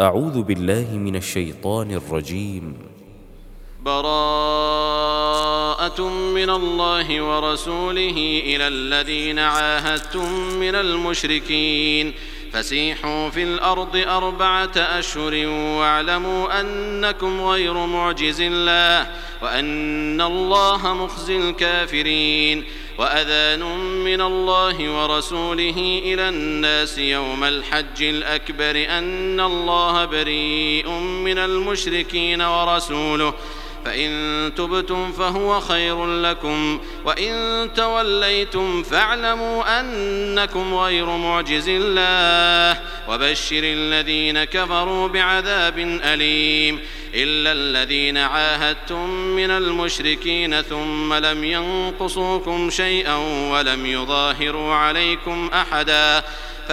أعوذ بالله من الشيطان الرجيم. براءة من الله ورسوله إلى الذين عاهدتم من المشركين فسيحوا في الأرض 4 أشهر واعلموا أنكم غير معجز الله وأن الله مخزي الكافرين. وأذان من الله ورسوله إلى الناس يوم الحج الأكبر أن الله بريء من المشركين ورسوله فإن تبتم فهو خير لكم وإن توليتم فاعلموا أنكم غير معجز الله وبشر الذين كفروا بعذاب أليم. إلا الذين عاهدتم من المشركين ثم لم ينقصوكم شيئا ولم يظاهروا عليكم أحدا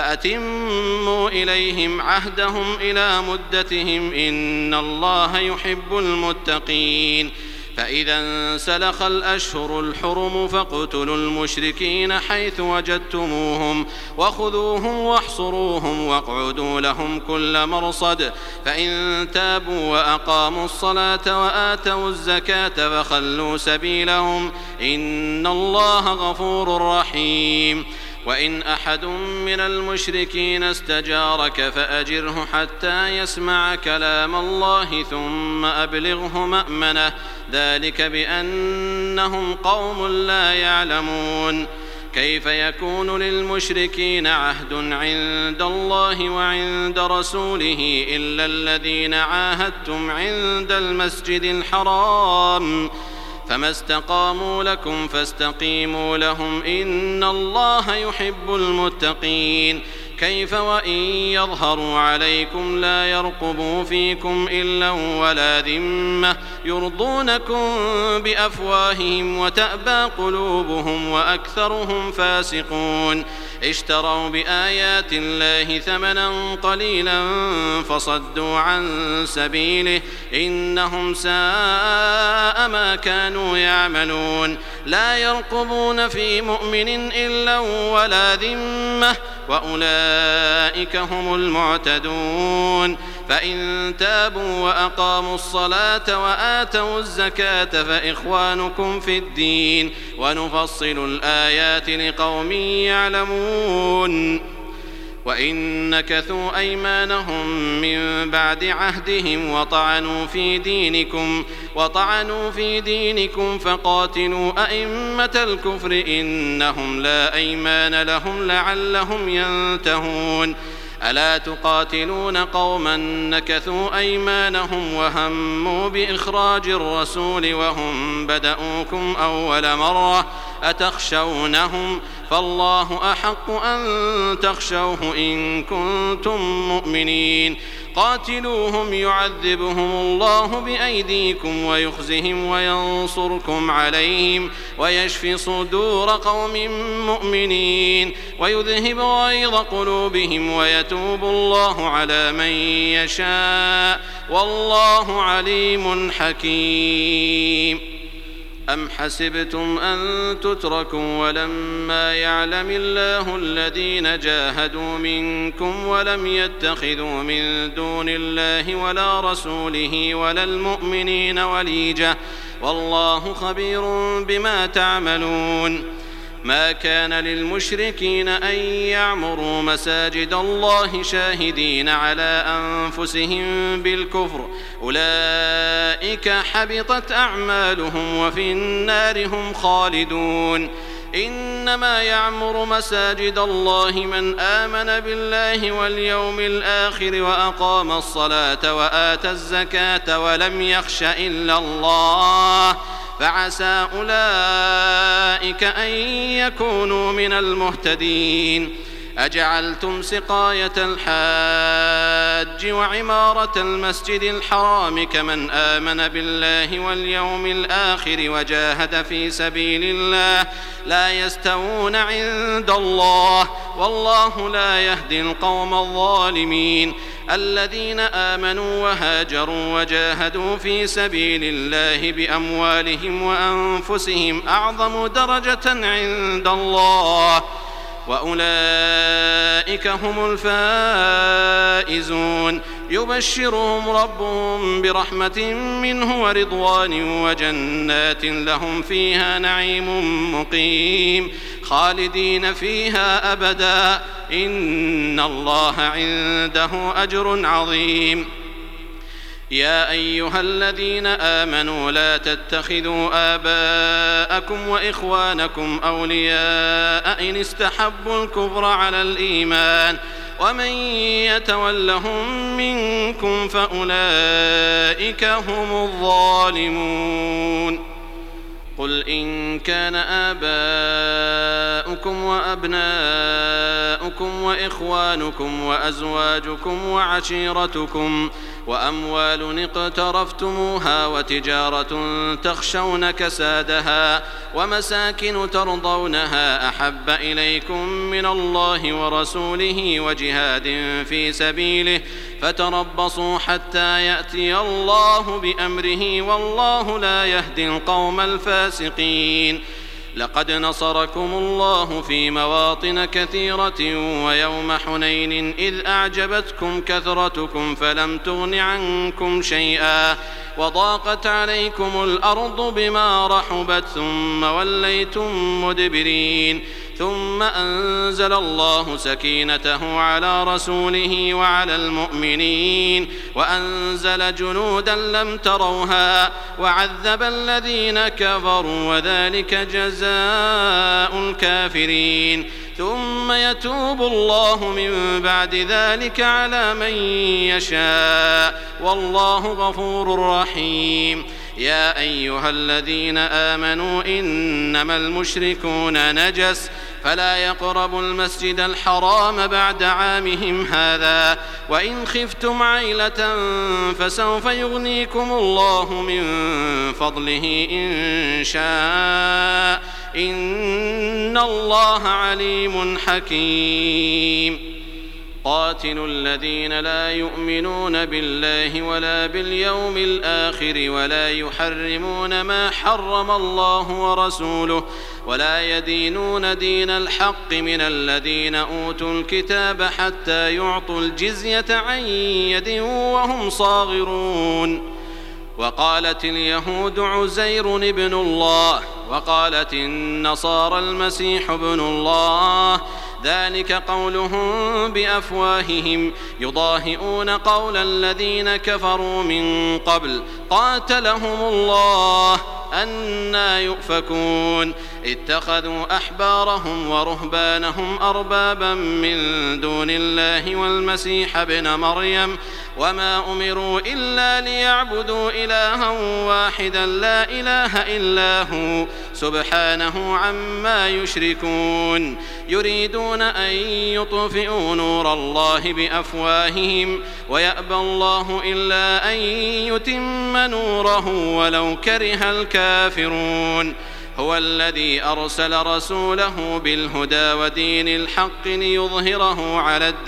فأتموا إليهم عهدهم إلى مدتهم إن الله يحب المتقين. فإذا انسلخ الأشهر الحرم فاقتلوا المشركين حيث وجدتموهم وخذوهم واحصروهم واقعدوا لهم كل مرصد فإن تابوا وأقاموا الصلاة وآتوا الزكاة فخلوا سبيلهم إن الله غفور رحيم. وإن أحد من المشركين استجارك فأجره حتى يسمع كلام الله ثم أبلغه مأمنه ذلك بأنهم قوم لا يعلمون. كيف يكون للمشركين عهد عند الله وعند رسوله إلا الذين عاهدتم عند المسجد الحرام فما استقاموا لكم فاستقيموا لهم إن الله يحب المتقين. كيف وإن يظهروا عليكم لا يرقبوا فيكم إلا ولا ذمة يرضونكم بأفواههم وتأبى قلوبهم وأكثرهم فاسقون. اشتروا بآيات الله ثمنا قليلا فصدوا عن سبيله إنهم ساء ما كانوا يعملون. لا يرقبون في مؤمن إلا ولا ذمة وأولئك هم المعتدون. فإن تابوا وأقاموا الصلاة وآتوا الزكاة فإخوانكم في الدين ونفصل الآيات لقوم يعلمون. وإن نكثوا أيمانهم من بعد عهدهم وطعنوا في دينكم فقاتلوا أئمة الكفر إنهم لا أيمان لهم لعلهم ينتهون. ألا تقاتلون قوما نكثوا أيمانهم وهموا بإخراج الرسول وهم بدؤوكم أول مرة أتخشونهم فالله أحق أن تخشوه إن كنتم مؤمنين. قاتلوهم يعذبهم الله بأيديكم ويخزهم وينصركم عليهم ويشفي صدور قوم مؤمنين ويذهب غيظ قلوبهم ويتوب الله على من يشاء والله عليم حكيم. أم حسبتم أن تتركوا ولما يعلم الله الذين جاهدوا منكم ولم يتخذوا من دون الله ولا رسوله ولا المؤمنين وليجة والله خبير بما تعملون. ما كان للمشركين أن يعمروا مساجد الله شاهدين على أنفسهم بالكفر أولئك حبطت أعمالهم وفي النار هم خالدون. إنما يعمر مساجد الله من آمن بالله واليوم الآخر وأقام الصلاة وآتى الزكاة ولم يخش إلا الله فعسى أولئك أن يكونوا من المهتدين. أجعلتم سقاية الحاج وعمارة المسجد الحرام كمن آمن بالله واليوم الآخر وجاهد في سبيل الله لا يستوون عند الله والله لا يهدي القوم الظالمين. الذين آمنوا وهاجروا وجاهدوا في سبيل الله بأموالهم وأنفسهم أعظم درجة عند الله وأولئك هم الفائزون يبشرهم ربهم برحمة منه ورضوان وجنات لهم فيها نعيم مقيم خالدين فيها أبدا إن الله عنده أجر عظيم. يا أيها الذين آمنوا لا تتخذوا آباءكم وإخوانكم أولياء إن استحبوا الكفر على الإيمان ومن يتولهم منكم فأولئك هم الظالمون. قل إن كان آباؤكم وأبناؤكم وإخوانكم وأزواجكم وعشيرتكم وأموال اقترفتموها وتجارة تخشون كسادها ومساكن ترضونها أحب إليكم من الله ورسوله وجهاد في سبيله فتربصوا حتى يأتي الله بأمره والله لا يهدي القوم الفاسقين. لقد نصركم الله في مواطن كثيرة ويوم حنين إذ أعجبتكم كثرتكم فلم تغن عنكم شيئا وضاقت عليكم الأرض بما رحبت ثم وليتم مدبرين ثم أنزل الله سكينته على رسوله وعلى المؤمنين وأنزل جنودا لم تروها وعذب الذين كفروا وذلك جزاء الكافرين. ثم يتوب الله من بعد ذلك على من يشاء والله غفور رحيم. يا أيها الذين آمنوا إنما المشركون نجس فلا يقربوا المسجد الحرام بعد عامهم هذا وإن خفتم عيلة فسوف يغنيكم الله من فضله إن شاء إن الله عليم حكيم. قاتلوا الذين لا يؤمنون بالله ولا باليوم الآخر ولا يحرمون ما حرم الله ورسوله ولا يدينون دين الحق من الذين أوتوا الكتاب حتى يعطوا الجزية عن يد وهم صاغرون. وقالت اليهود عزير ابن الله وقالت النصارى المسيح ابن الله ذلك قولهم بأفواههم يضاهئون قول الذين كفروا من قبل قاتلهم الله أنى يؤفكون. اتخذوا أحبارهم ورهبانهم أربابا من دون الله والمسيح ابن مريم وما أمروا إلا ليعبدوا إلها واحدا لا إله إلا هو سبحانه عما يشركون. يريدون أن يطفئوا نور الله بأفواههم ويأبى الله إلا أن يتم نوره ولو كره الكافرون. هو الذي أرسل رسوله بالهدى ودين الحق ليظهره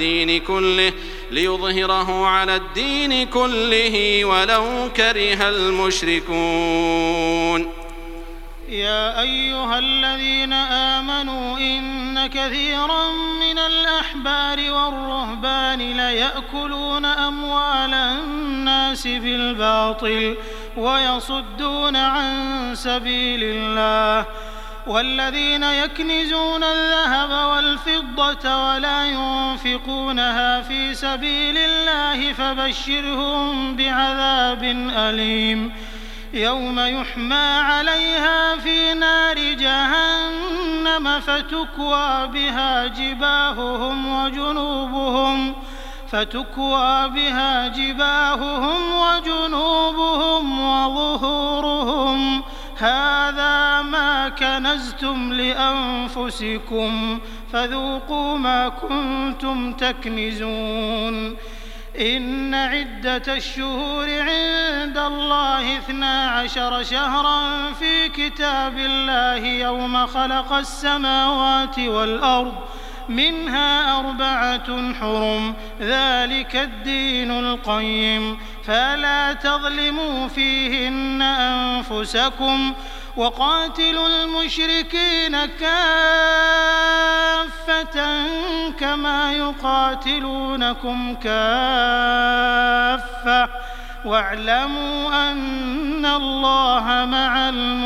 على الدين كله ولو كره المشركون. يا أيها الذين آمنوا إن كثيرا من الأحبار والرهبان ليأكلون أموال الناس بالباطل ويصدون عن سبيل الله والذين يكنزون الذهب والفضة ولا ينفقونها في سبيل الله فبشرهم بعذاب أليم يوم يحمى عليها في نار جهنم فتكوى بها جباههم وجنوبهم وظهورهم هذا ما كنزتم لأنفسكم فذوقوا ما كنتم تكنزون. إن عدة الشهور عند الله 12 شهرا في كتاب الله يوم خلق السماوات والأرض منها 4 حرم ذلك الدين القيم فلا تظلموا فيهن أنفسكم وقاتلوا المشركين كافة كما يقاتلونكم كافة واعلموا أن الله مع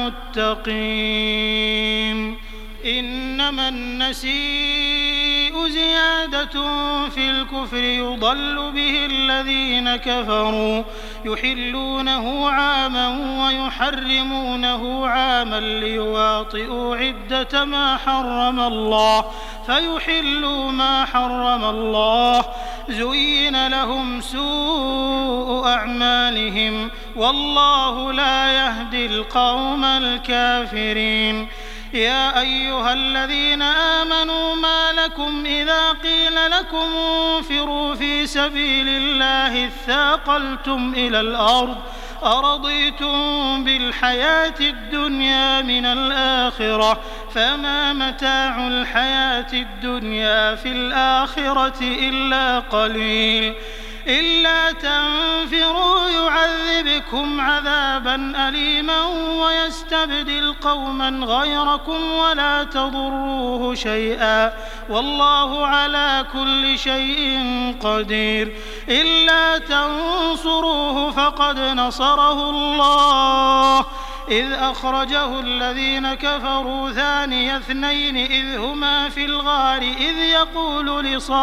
المتقين. إنما النسيء زيادة في الكفر يضل به الذين كفروا يحلونه عاما ويحرمونه عاما ليواطئوا عدة ما حرم الله فيحلوا ما حرم الله. زين لهم سوء أعمالهم والله لا يهدي القوم الكافرين. يا أيها الذين آمنوا ما لكم إذا قيل لكم انفروا في سبيل الله اثاقلتم إلى الأرض أرضيتم بالحياة الدنيا من الآخرة فما متاع الحياة الدنيا في الآخرة إلا قليل. إلا تنفروا يعذبكم عذابا أليما ويستبدل قوما غيركم ولا تضروه شيئا والله على كل شيء قدير. إلا تنصروه فقد نصره الله إذ أخرجه الذين كفروا ثاني اثنين إذ هما في الغار إذ يقول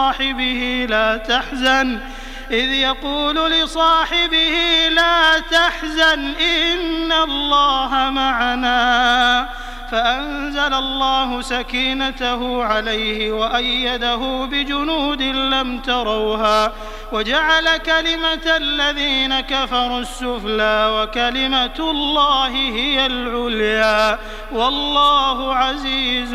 لصاحبه لا تحزن إن الله معنا فأنزل الله سكينته عليه وأيده بجنود لم تروها وجعل كلمة الذين كفروا السفلى وكلمة الله هي العليا والله عزيز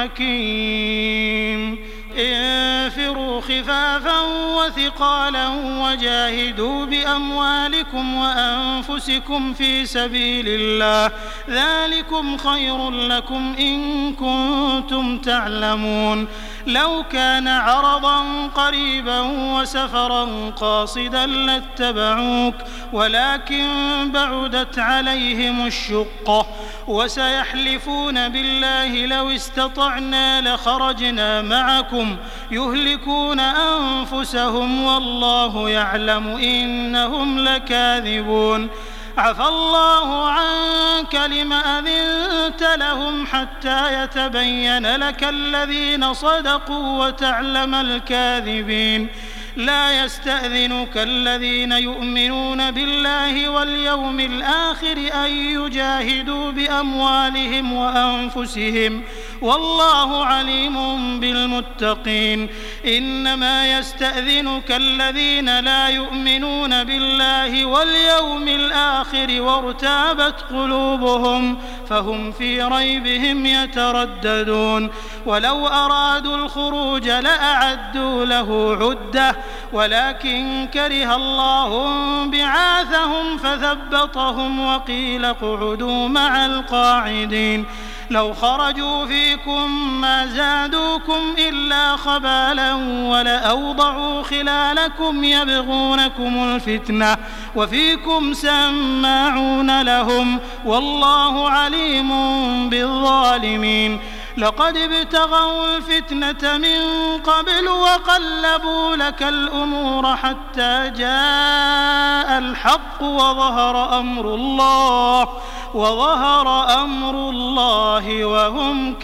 حكيم. انفروا خفافا وثقالا وجاهدوا بأموالكم وأنفسكم في سبيل الله ذلكم خير لكم إن كنتم تعلمون. لو كان عرضا قريبا وسفرا قاصدا لاتبعوك ولكن بعدت عليهم الشقة وسيحلفون بالله لو استطعنا لخرجنا معكم يهلكون أنفسهم والله يعلم إنهم لكاذبون. عفى الله عنك لم أذنت لهم حتى يتبين لك الذين صدقوا وتعلم الكاذبين. لا يستأذنك الذين يؤمنون بالله واليوم الآخر أن يجاهدوا بأموالهم وأنفسهم والله عليم بالمتقين. إنما يستأذنك الذين لا يؤمنون بالله واليوم الآخر وارتابت قلوبهم فهم في ريبهم يترددون. ولو أرادوا الخروج لأعدوا له عدة ولكن كره الله بعاثهم فثبطهم وقيل اقعدوا مع القاعدين. لو خرجوا فيكم ما زادوكم إلا خبالا ولأوضعوا خلالكم يبغونكم الفتنة وفيكم سماعون لهم والله عليم بالظالمين. لقد ابتغوا الفتنة من قبل وقلبوا لك الأمور حتى جاء الحق وظهر أمر الله وهم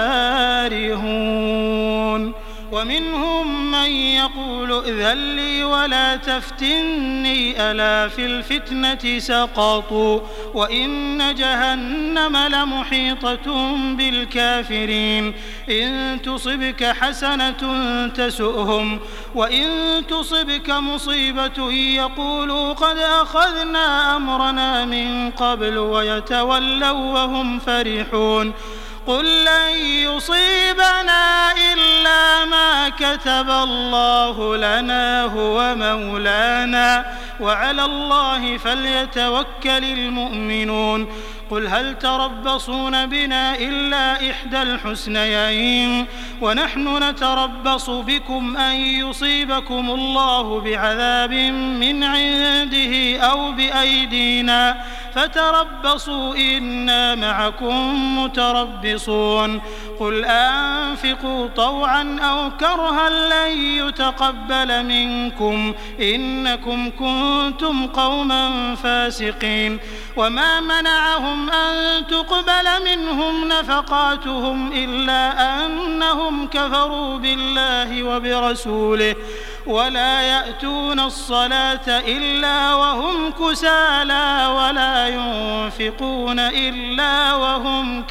كارهون. ومنهم من يقول ائذن لي ولا تفتني ألا في الفتنة سقطوا وإن جهنم لمحيطة بالكافرين. إن تصبك حسنة تسؤهم وإن تصبك مصيبة يقولوا قد أخذنا أمرنا من قبل ويتولوا وهم فرحون. قل لن يصيبنا إلا ما كتب الله لنا هو مولانا وعلى الله فليتوكل المؤمنون. قل هل تربصون بنا إلا إحدى الحسنيين ونحن نتربص بكم أن يصيبكم الله بعذاب من عنده أو بأيدينا فتربصوا إنا معكم متربصون قل أنفقوا طوعا أو كرها لن يتقبل منكم إنكم كنتم قوما فاسقين وما منعهم أن تقبل منهم نفقاتهم إلا أنهم كفروا بالله وبرسوله ولا يأتون الصلاة إلا وهم كسالى ولا ينفقون إلا وهم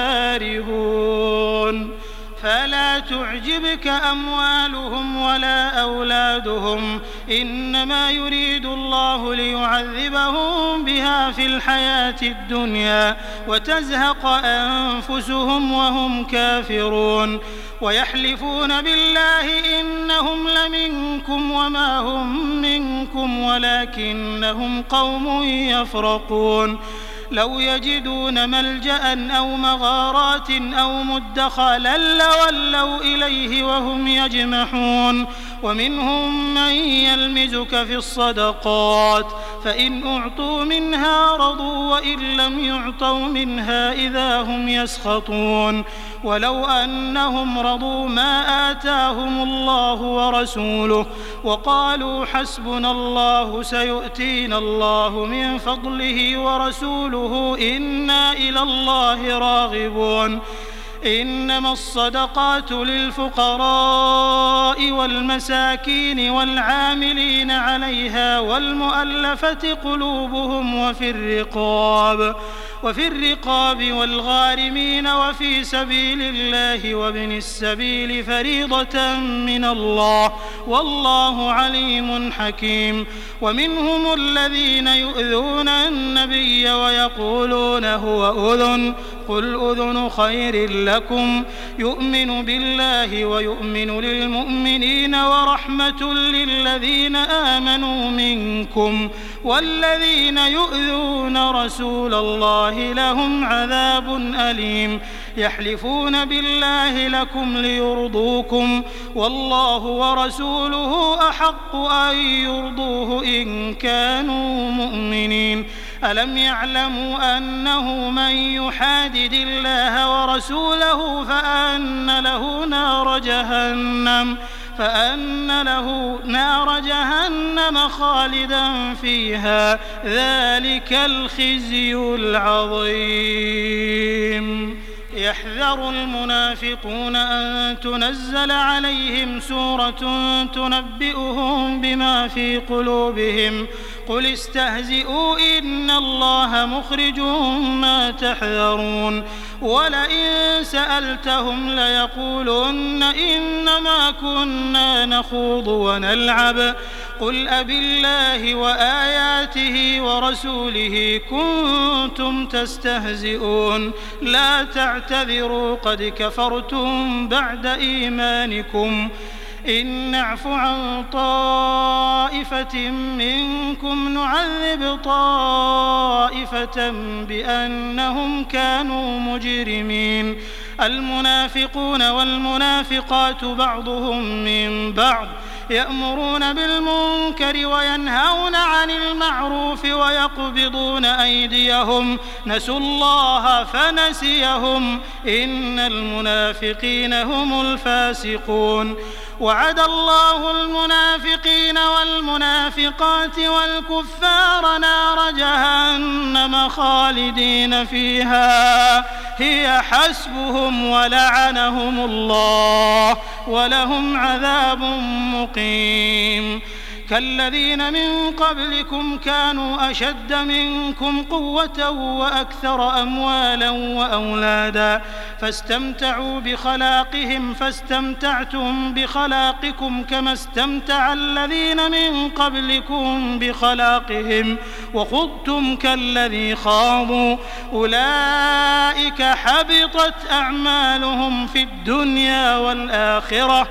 كارهون فلا تعجبك أموالهم ولا أولادهم إنما يريد الله ليعذبهم بها في الحياة الدنيا وتزهق أنفسهم وهم كافرون ويحلفون بالله إنهم لمنكم وما هم منكم ولكنهم قوم يفرقون لو يجدون ملجأ أو مغارات أو مدخلا لولوا إليه وهم يجمحون ومنهم من يلمزك في الصدقات فإن أعطوا منها رضوا وإن لم يعطوا منها إذا هم يسخطون ولو أنهم رضوا ما آتاهم الله ورسوله وقالوا حسبنا الله سيؤتينا الله من فضله ورسوله إنا إلى الله راغبون إنما الصدقات للفقراء والمساكين والعاملين عليها والمؤلفة قلوبهم وفي الرقاب والغارمين وفي سبيل الله وابن السبيل فريضة من الله والله عليم حكيم ومنهم الذين يؤذون النبي ويقولون هو أذن قل أذن خير لكم يؤمن بالله ويؤمن للمؤمنين ورحمة للذين آمنوا منكم والذين يؤذون رسول الله لهم عذاب أليم يحلفون بالله لكم ليرضوكم والله ورسوله أحق أن يرضوه إن كانوا مؤمنين ألم يعلموا أنه من يحادد الله ورسوله فأن له نار جهنم خالدا فيها ذلك الخزي العظيم يحذر المنافقون أن تنزل عليهم سورة تنبئهم بما في قلوبهم قل استهزئوا إن الله مخرج ما تحذرون ولئن سألتهم ليقولن إنما كنا نخوض ونلعب قل أبالله وآياته ورسوله كنتم تستهزئون لا تعتذروا قد كفرتم بعد إيمانكم إن نعف عن طائفة منكم نعذب طائفة بأنهم كانوا مجرمين المنافقون والمنافقات بعضهم من بعض يأمرون بالمنكر وينهون عن المعروف ويقبضون أيديهم نسوا الله فنسيهم إن المنافقين هم الفاسقون وعد الله المنافقين والمنافقات والكفار نار جهنم خالدين فيها هي حسبهم ولعنهم الله ولهم عذاب مقيم كالذين من قبلكم كانوا أشد منكم قوة وأكثر أموالا وأولادا فاستمتعوا بخلاقهم فاستمتعتم بخلاقكم كما استمتع الذين من قبلكم بخلاقهم وخضتم كالذي خاضوا أولئك حبطت أعمالهم في الدنيا والآخرة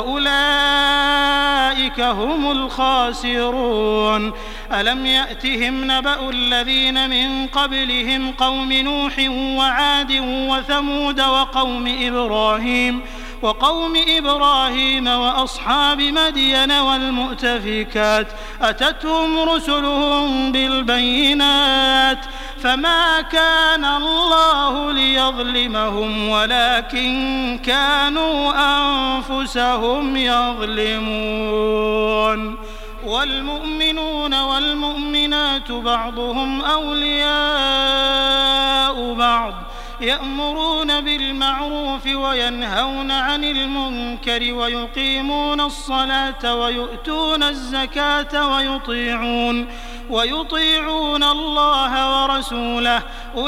وأولئك هم الخاسرون ألم يأتهم نبأ الذين من قبلهم قوم نوح وعاد وثمود وقوم إبراهيم وقوم إبراهيم وأصحاب مدين والمؤتفكات أتتهم رسلهم بالبينات فما كان الله ليظلمهم ولكن كانوا أنفسهم يظلمون. والمؤمنون والمؤمنات بعضهم أولياء بعض يأمرون بالمعروف وينهون عن المنكر ويقيمون الصلاة ويؤتون الزكاة ويطيعون الله ورسوله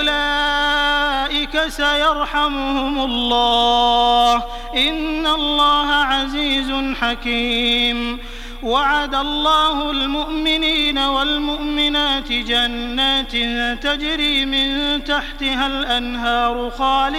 أولئك سيرحمهم الله إن الله عزيز حكيم. وعد الله المؤمنين والمؤمنات جنات تجري من تحتها الأنهار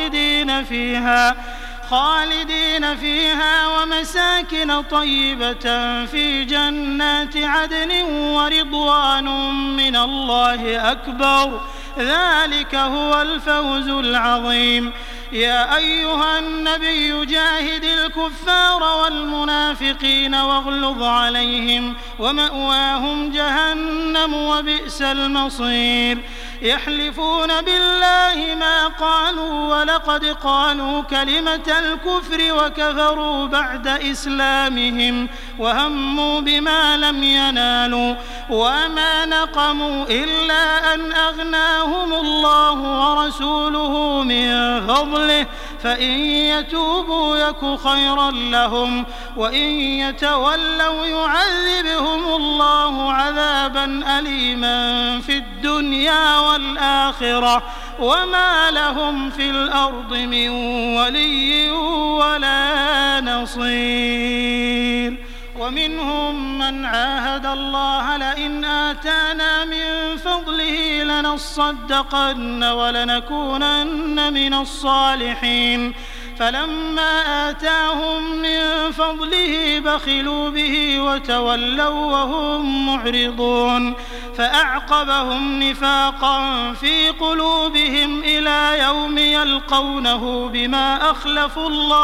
خالدين فيها ومساكن طيبة في جنات عدن ورضوان من الله أكبر ذلك هو الفوز العظيم. يا أيها النبي جاهد الكفار والمنافقين واغلظ عليهم ومأواهم جهنم وبئس المصير. يحلفون بالله ما قالوا ولقد قالوا كلمة الكفر وكفروا بعد إسلامهم وهموا بما لم ينالوا وما نقموا إلا أن أغناهم الله ورسوله من فضله فإن يتوبوا يك خيرا لهم وإن يتولوا يعذبهم الله عذابا أليما في الدنيا والآخرة وما لهم في الأرض من ولي ولا نصير. ومنهم من عاهد الله لئن آتانا من فضله لنصدقن ولنكونن من الصالحين فلما آتاهم من فضله بخلوا به وتولوا وهم معرضون فأعقبهم نفاقا في قلوبهم إلى يوم يلقونه بما أخلفوا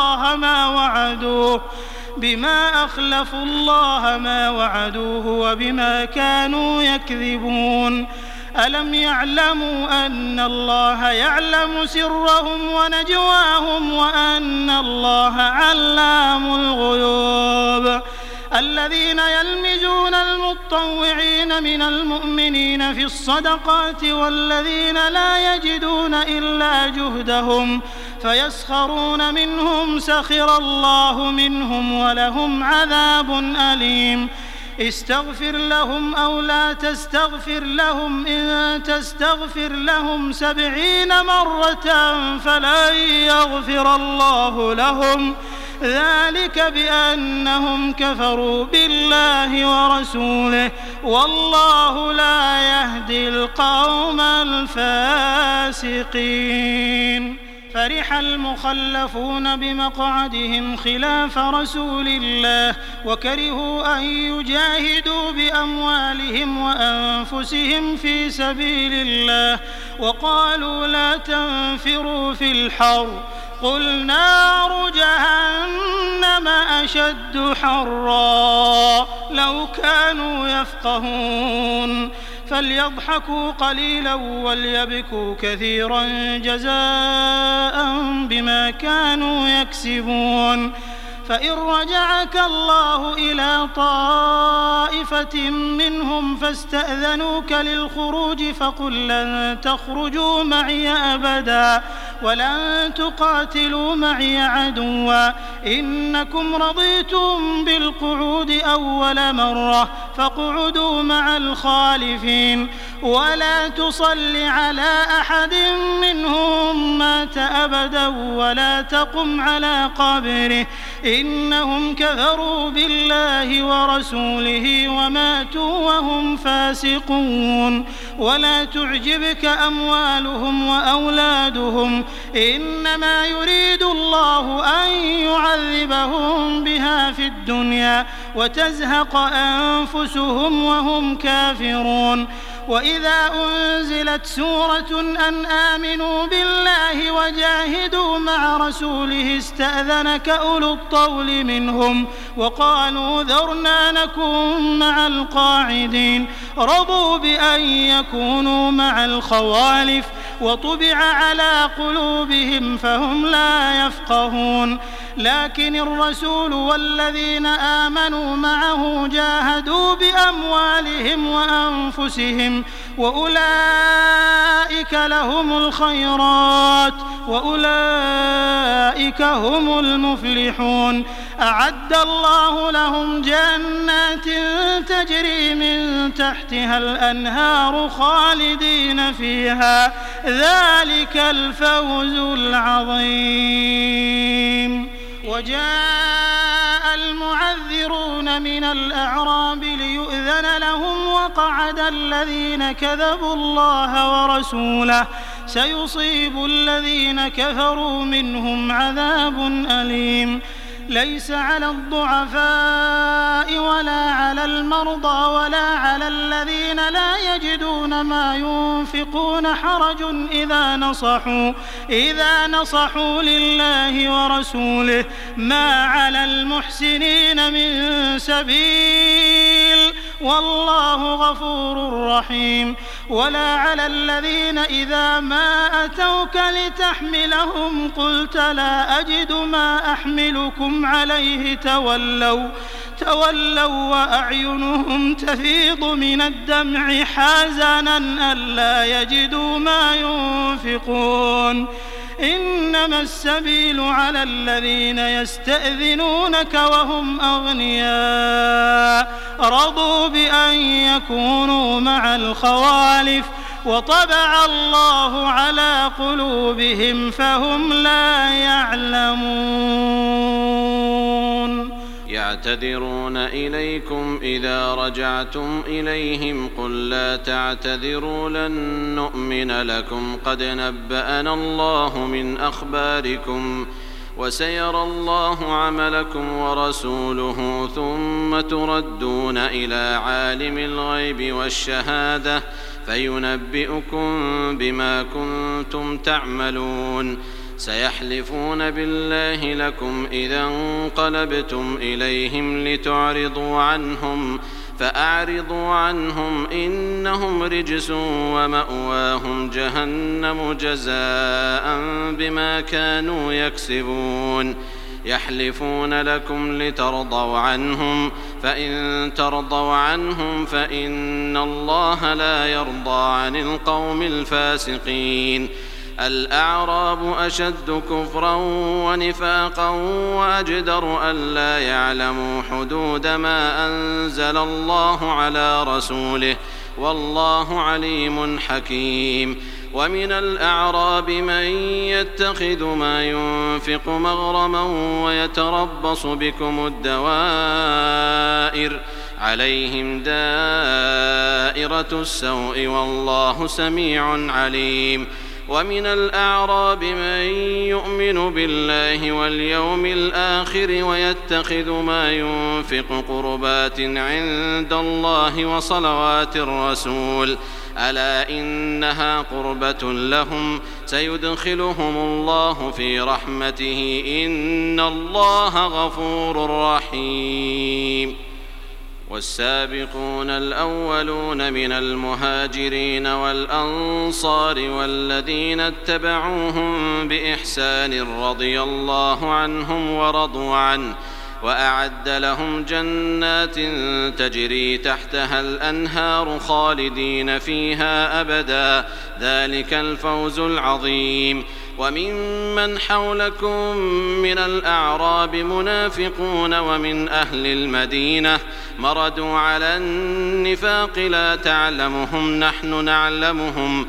الله ما وعدوه وبما كانوا يكذبون. ألم يعلموا أن الله يعلم سرهم ونجواهم وأن الله علام الغيوب. الذين يلمزون المطوعين من المؤمنين في الصدقات والذين لا يجدون إلا جهدهم فيسخرون منهم سخر الله منهم ولهم عذاب أليم. استغفر لهم أو لا تستغفر لهم إن تستغفر لهم 70 مرة فلن يغفر الله لهم ذلك بأنهم كفروا بالله ورسوله والله لا يهدي القوم الفاسقين. فرح المخلفون بمقعدهم خلاف رسول الله وكرهوا أن يجاهدوا بأموالهم وأنفسهم في سبيل الله وقالوا لا تنفروا في الحر قل نار جهنم أشد حرا لو كانوا يفقهون فليضحكوا قليلا وليبكوا كثيرا جزاء بما كانوا يكسبون. فإن رجعك الله إلى طائفة منهم فاستأذنوك للخروج فقل لن تخرجوا معي أبدا ولن تقاتلوا معي عدوا إنكم رضيتم بالقعود أول مرة فاقعدوا مع الخالفين ولا تصل على أحد منهم مات أبدا ولا تقم على قبره إنهم كفروا بالله ورسوله وماتوا وهم فاسقون. ولا تعجبك أموالهم وأولادهم إنما يريد الله أن يعذبهم بها في الدنيا وتزهق أنفسهم وهم كافرون. وإذا أنزلت سورة أن آمنوا بالله وجاهدوا مع رسوله استأذنك أولو الطول منهم وقالوا ذرنا نكن مع القاعدين رضوا بأن يكونوا مع الخوالف وطبع على قلوبهم فهم لا يفقهون لكن الرسول والذين آمنوا معه جاهدوا بأموالهم وأنفسهم وأولئك لهم الخيرات وأولئك هم المفلحون أعد الله لهم جنات تجري من تحتها الأنهار خالدين فيها ذلك الفوز العظيم. وجاء المعذرون من الأعراب ليؤذن لهم وقعد الذين كذبوا الله ورسوله سيصيب الذين كفروا منهم عذاب أليم. ليس على الضعفاء ولا على المرضى ولا على الذين لا يجدون ما ينفقون حرج إذا نصحوا لله ورسوله ما على المحسنين من سبيل والله غفور رحيم. ولا على الذين إذا ما أتوك لتحملهم قلت لا أجد ما أحملكم عليه تولوا وأعينهم تفيض من الدمع حزنا ألا يجدوا ما ينفقون. إنما السبيل على الذين يستأذنونك وهم أغنياء رضوا بأن يكونوا مع الخوالف وطبع الله على قلوبهم فهم لا يعلمون. يعتذرون إليكم إذا رجعتم إليهم قل لا تعتذروا لن نؤمن لكم قد نبأنا الله من أخباركم وسيرى الله عملكم ورسوله ثم تردون إلى عالم الغيب والشهادة فينبئكم بما كنتم تعملون. سيحلفون بالله لكم إذا انقلبتم إليهم لتعرضوا عنهم فأعرضوا عنهم إنهم رجس ومأواهم جهنم جزاء بما كانوا يكسبون. يحلفون لكم لترضوا عنهم فإن ترضوا عنهم فإن الله لا يرضى عن القوم الفاسقين. الأعراب أشد كفرا ونفاقا وأجدر ألا يعلموا حدود ما أنزل الله على رسوله والله عليم حكيم. ومن الأعراب من يتخذ ما ينفق مغرما ويتربص بكم الدوائر عليهم دائرة السوء والله سميع عليم. ومن الأعراب من يؤمن بالله واليوم الآخر ويتخذ ما ينفق قربات عند الله وصلوات الرسول ألا إنها قربة لهم سيدخلهم الله في رحمته إن الله غفور رحيم. والسابقون الأولون من المهاجرين والأنصار والذين اتبعوهم بإحسان رضي الله عنهم ورضوا عنه وأعد لهم جنات تجري تحتها الأنهار خالدين فيها أبدا ذلك الفوز العظيم. وممن حولكم من الأعراب منافقون ومن أهل المدينة مردوا على النفاق لا تعلمهم نحن نعلمهم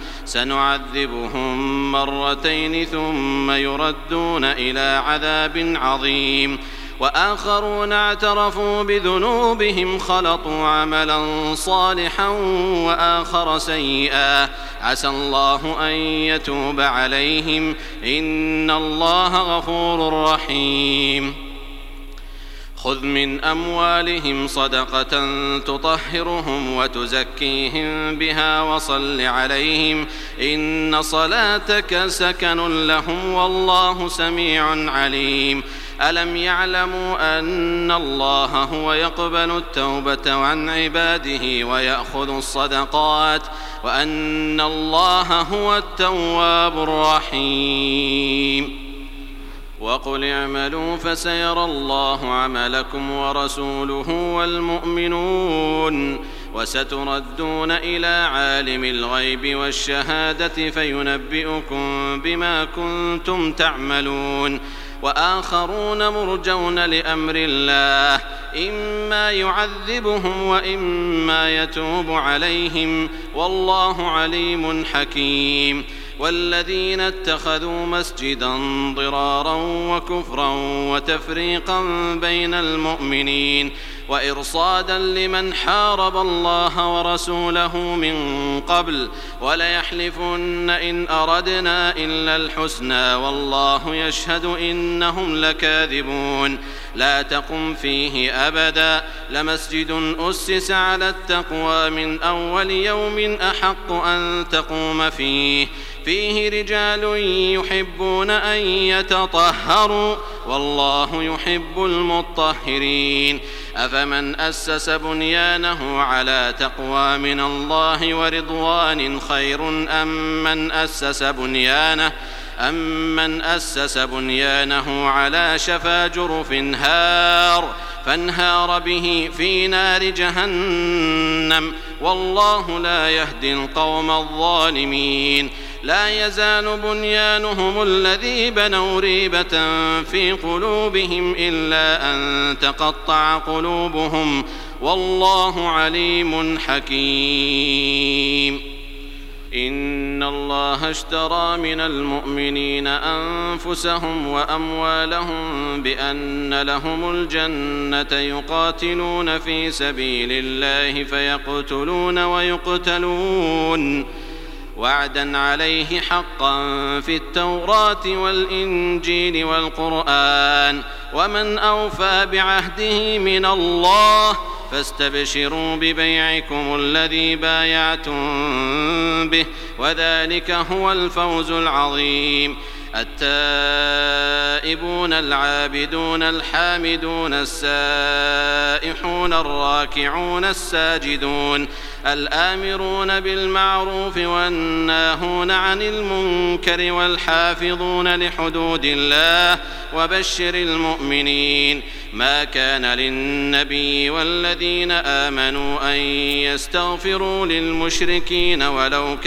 سنعذبهم مرتين ثم يردون إلى عذاب عظيم. وآخرون اعترفوا بذنوبهم خلطوا عملا صالحا وآخر سيئا عسى الله أن يتوب عليهم إن الله غفور رحيم. خذ من أموالهم صدقة تطهرهم وتزكيهم بها وصل عليهم إن صلاتك سكن لهم والله سميع عليم ألم يعلموا أن الله هو يقبل التوبة عن عباده ويأخذ الصدقات وأن الله هو التواب الرحيم وقل اعملوا فسيرى الله عملكم ورسوله والمؤمنون وستردون إلى عالم الغيب والشهادة فينبئكم بما كنتم تعملون وآخرون مرجون لأمر الله إما يعذبهم وإما يتوب عليهم والله عليم حكيم والذين اتخذوا مسجدا ضرارا وكفرا وتفريقا بين المؤمنين وإرصادا لمن حارب الله ورسوله من قبل وليحلفن إن أردنا إلا الحسنى والله يشهد إنهم لكاذبون لا تقم فيه أبدا لمسجد أسس على التقوى من أول يوم أحق أن تقوم فيه رجال يحبون أن يتطهروا والله يحب المطهرين أفمن أسس بنيانه على تقوى من الله ورضوان خير أم من أسس بنيانه على شفا جرف فانهار به في نار جهنم والله لا يهدي القوم الظالمين لا يزال بنيانهم الذي بنوا ريبة في قلوبهم إلا أن تقطع قلوبهم والله عليم حكيم إن الله اشترى من المؤمنين أنفسهم وأموالهم بأن لهم الجنة يقاتلون في سبيل الله فيقتلون ويقتلون وعدا عليه حقا في التوراة والإنجيل والقرآن ومن أوفى بعهده من الله فاستبشروا ببيعكم الذي بايعتم به وذلك هو الفوز العظيم التائبون العابدون الحامدون السائحون الراكعون الساجدون الآمرون بالمعروف والناهون عن المنكر والحافظون لحدود الله وبشر المؤمنين ما كان للنبي والذين آمنوا أن يستغفروا للمشركين ولو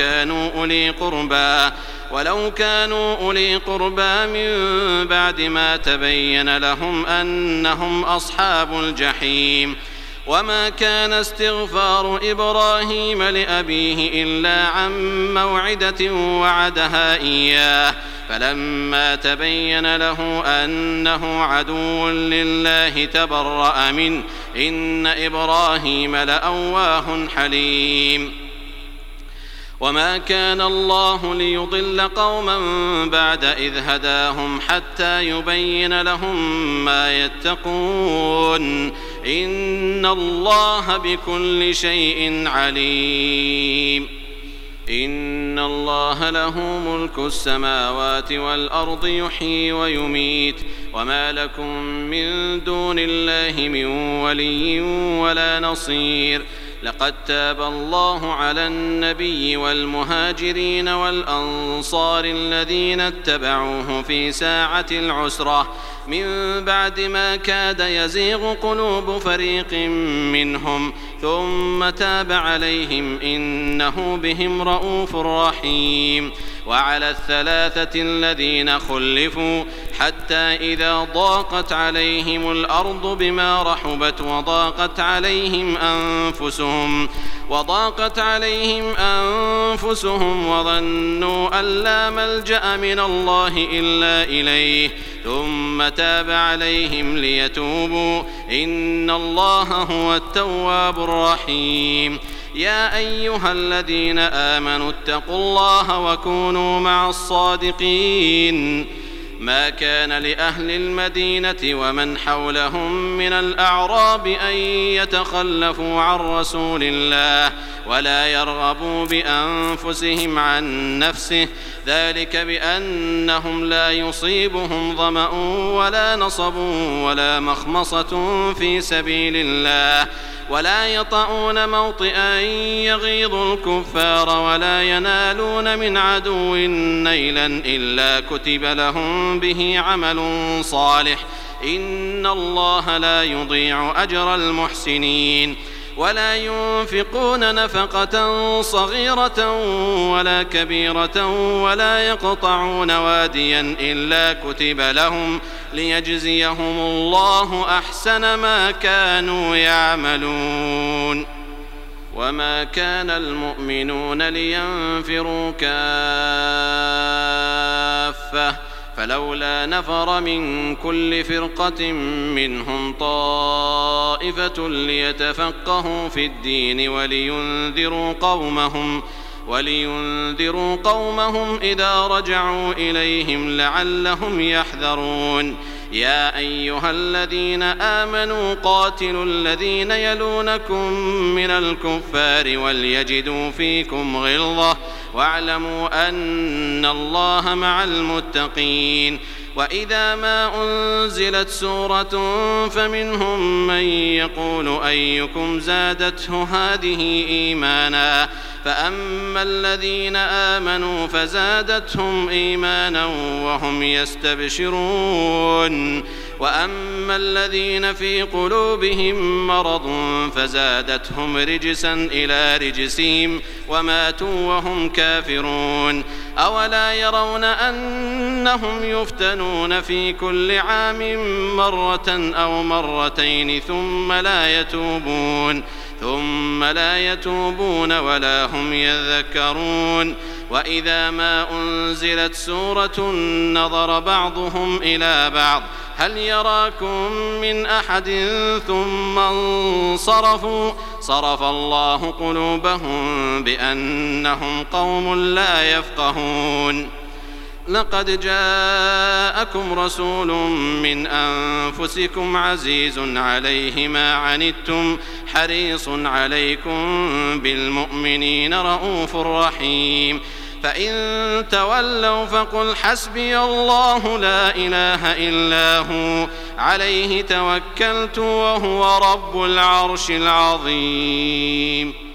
كانوا أولي قربى من بعد ما تبين لهم أنهم أصحاب الجحيم وما كان استغفار إبراهيم لأبيه إلا عن موعدة وعدها إياه فلما تبين له أنه عدو لله تبرأ منه إن إبراهيم لأواه حليم وما كان الله ليضل قوما بعد إذ هداهم حتى يبين لهم ما يتقون إن الله بكل شيء عليم إن الله له ملك السماوات والأرض يحيي ويميت وما لكم من دون الله من ولي ولا نصير لقد تاب الله على النبي والمهاجرين والأنصار الذين اتبعوه في ساعة العسرة من بعد ما كاد يزيغ قلوب فريق منهم ثم تاب عليهم إنه بهم رءوف رحيم وعلى الثلاثة الذين خلفوا حتى إذا ضاقت عليهم الأرض بما رحبت وضاقت عليهم أنفسهم وظنوا أن لا ملجأ من الله إلا إليه ثم تاب عليهم ليتوبوا إن الله هو التواب الرحيم يا أيها الذين آمنوا اتقوا الله وكونوا مع الصادقين ما كان لأهل المدينة ومن حولهم من الأعراب أن يتخلفوا عن رسول الله ولا يرغبوا بأنفسهم عن نفسه، ذلك بأنهم لا يصيبهم ظمأ ولا نصب ولا مخمصة في سبيل الله، ولا يطؤون موطئا يغيظ الكفار ولا ينالون من عدو نيلا إلا كتب لهم به عمل صالح، إن الله لا يضيع أجر المحسنين. ولا ينفقون نفقة صغيرة ولا كبيرة ولا يقطعون واديا إلا كتب لهم ليجزيهم الله أحسن ما كانوا يعملون. وما كان المؤمنون لينفروا كافة فلولا نفر من كل فرقة منهم طائفة ليتفقهوا في الدين ولينذروا قومهم إذا رجعوا إليهم لعلهم يحذرون. يا أيها الذين آمنوا قاتلوا الذين يلونكم من الكفار وليجدوا فيكم غلظة واعلموا أن الله مع المتقين. وإذا ما أنزلت سورة فمنهم من يقول أيكم زادته هذه إيمانا، فأما الذين آمنوا فزادتهم إيمانا وهم يستبشرون، وأما الذين في قلوبهم مرض فزادتهم رجسا إلى رجسهم وماتوا وهم كافرون. أولا يرون أنهم يفتنون في كل عام مرة أو مرتين ثم لا يتوبون ولا هم يذكرون. وإذا ما أنزلت سورة نظر بعضهم إلى بعض هل يراكم من أحد ثم انصرفوا صرف الله قلوبهم بأنهم قوم لا يفقهون. لقد جاءكم رسول من أنفسكم عزيز عليه ما عنتم حريص عليكم بالمؤمنين رؤوف رحيم. فإن تولوا فقل حسبي الله لا إله إلا هو عليه توكلت وهو رب العرش العظيم.